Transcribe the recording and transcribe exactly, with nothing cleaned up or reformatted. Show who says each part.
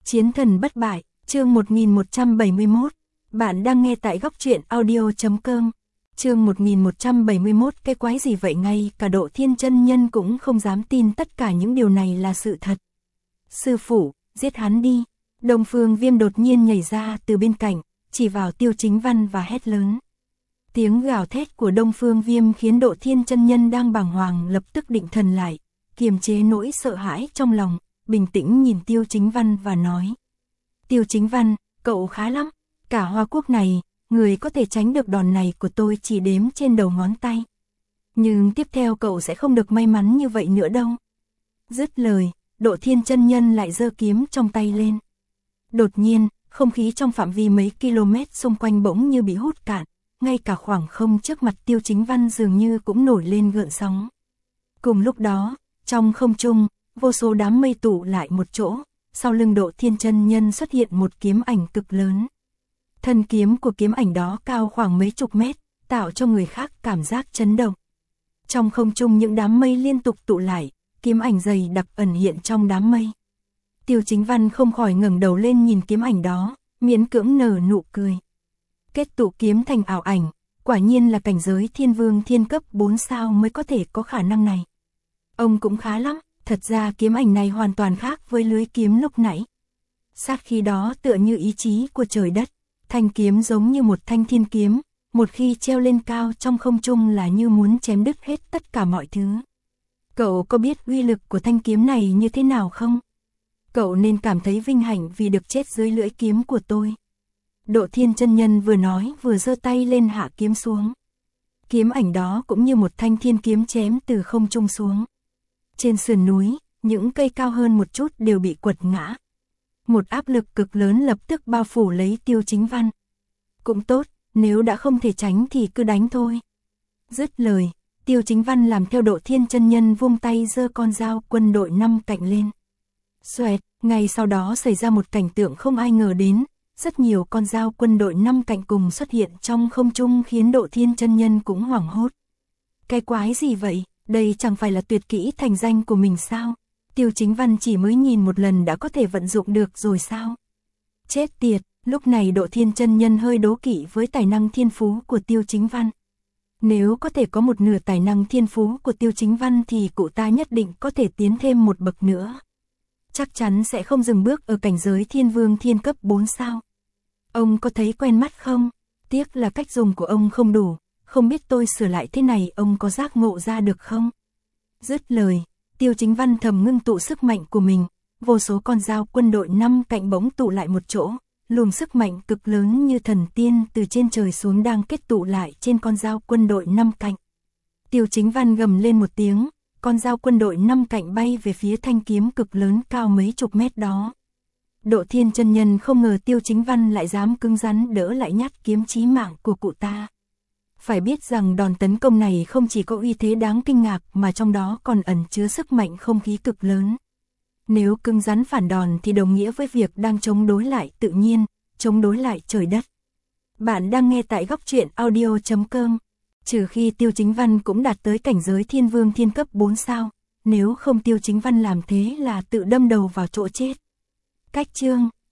Speaker 1: Chiến thần bất bại, chương một nghìn một trăm bảy mươi mốt. Bạn đang nghe tại góc truyện audio chấm com. Chương một nghìn một trăm bảy mươi mốt. Cái quái gì vậy, ngay cả Độ Thiên chân nhân cũng không dám tin tất cả những điều này là sự thật. Sư phụ, giết hắn đi. Đông Phương Viêm đột nhiên nhảy ra từ bên cạnh, chỉ vào Tiêu Chính Văn và hét lớn. Tiếng gào thét của Đông Phương Viêm khiến Độ Thiên chân nhân đang bàng hoàng lập tức định thần lại, kiềm chế nỗi sợ hãi trong lòng, bình tĩnh nhìn Tiêu Chính Văn và nói. Tiêu Chính Văn, cậu khá lắm, cả Hoa Quốc này, người có thể tránh được đòn này của tôi chỉ đếm trên đầu ngón tay. Nhưng tiếp theo cậu sẽ không được may mắn như vậy nữa đâu. Dứt lời, Độ Thiên chân nhân lại giơ kiếm trong tay lên. Đột nhiên, không khí trong phạm vi mấy km xung quanh bỗng như bị hút cạn, ngay cả khoảng không trước mặt Tiêu Chính Văn dường như cũng nổi lên gợn sóng. Cùng lúc đó, trong không trung, vô số đám mây tụ lại một chỗ, sau lưng Độ Thiên chân nhân xuất hiện một kiếm ảnh cực lớn. Thân kiếm của kiếm ảnh đó cao khoảng mấy chục mét, tạo cho người khác cảm giác chấn động. Trong không trung những đám mây liên tục tụ lại, kiếm ảnh dày đặc ẩn hiện trong đám mây. Tiêu Chính Văn không khỏi ngẩng đầu lên nhìn kiếm ảnh đó, miễn cưỡng nở nụ cười. Kết tụ kiếm thành ảo ảnh, quả nhiên là cảnh giới thiên vương thiên cấp bốn sao mới có thể có khả năng này. Ông cũng khá lắm, thật ra kiếm ảnh này hoàn toàn khác với lưới kiếm lúc nãy. Sát khí đó tựa như ý chí của trời đất, thanh kiếm giống như một thanh thiên kiếm, một khi treo lên cao trong không trung là như muốn chém đứt hết tất cả mọi thứ. Cậu có biết uy lực của thanh kiếm này như thế nào không? Cậu nên cảm thấy vinh hạnh vì được chết dưới lưỡi kiếm của tôi. Độ Thiên chân nhân vừa nói vừa giơ tay lên hạ kiếm xuống. Kiếm ảnh đó cũng như một thanh thiên kiếm chém từ không trung xuống. Trên sườn núi, những cây cao hơn một chút đều bị quật ngã. Một áp lực cực lớn lập tức bao phủ lấy Tiêu Chính Văn. Cũng tốt, nếu đã không thể tránh thì cứ đánh thôi. Dứt lời, Tiêu Chính Văn làm theo Độ Thiên chân nhân vung tay giơ con dao quân đội năm cạnh lên. Xoẹt, ngay sau đó xảy ra một cảnh tượng không ai ngờ đến, rất nhiều con dao quân đội năm cạnh cùng xuất hiện trong không trung khiến Độ Thiên chân nhân cũng hoảng hốt. Cái quái gì vậy, đây chẳng phải là tuyệt kỹ thành danh của mình sao? Tiêu Chính Văn chỉ mới nhìn một lần đã có thể vận dụng được rồi sao? Chết tiệt, lúc này Độ Thiên chân nhân hơi đố kỵ với tài năng thiên phú của Tiêu Chính Văn. Nếu có thể có một nửa tài năng thiên phú của Tiêu Chính Văn thì cụ ta nhất định có thể tiến thêm một bậc nữa. Chắc chắn sẽ không dừng bước ở cảnh giới thiên vương thiên cấp bốn sao. Ông có thấy quen mắt không? Tiếc là cách dùng của ông không đủ, không biết tôi sửa lại thế này ông có giác ngộ ra được không? Dứt lời, Tiêu Chính Văn thầm ngưng tụ sức mạnh của mình, vô số con dao quân đội năm cạnh bỗng tụ lại một chỗ, luồng sức mạnh cực lớn như thần tiên từ trên trời xuống đang kết tụ lại trên con dao quân đội năm cạnh. Tiêu Chính Văn gầm lên một tiếng, con dao quân đội năm cạnh bay về phía thanh kiếm cực lớn cao mấy chục mét đó. Độ Thiên chân nhân không ngờ Tiêu Chính Văn lại dám cứng rắn đỡ lại nhát kiếm chí mạng của cụ ta. Phải biết rằng đòn tấn công này không chỉ có uy thế đáng kinh ngạc mà trong đó còn ẩn chứa sức mạnh không khí cực lớn. Nếu cứng rắn phản đòn thì đồng nghĩa với việc đang chống đối lại tự nhiên, chống đối lại trời đất. Bạn đang nghe tại góc truyện audio chấm com. Trừ khi Tiêu Chính Văn cũng đạt tới cảnh giới thiên vương thiên cấp bốn sao, nếu không Tiêu Chính Văn làm thế là tự đâm đầu vào chỗ chết. Cách chương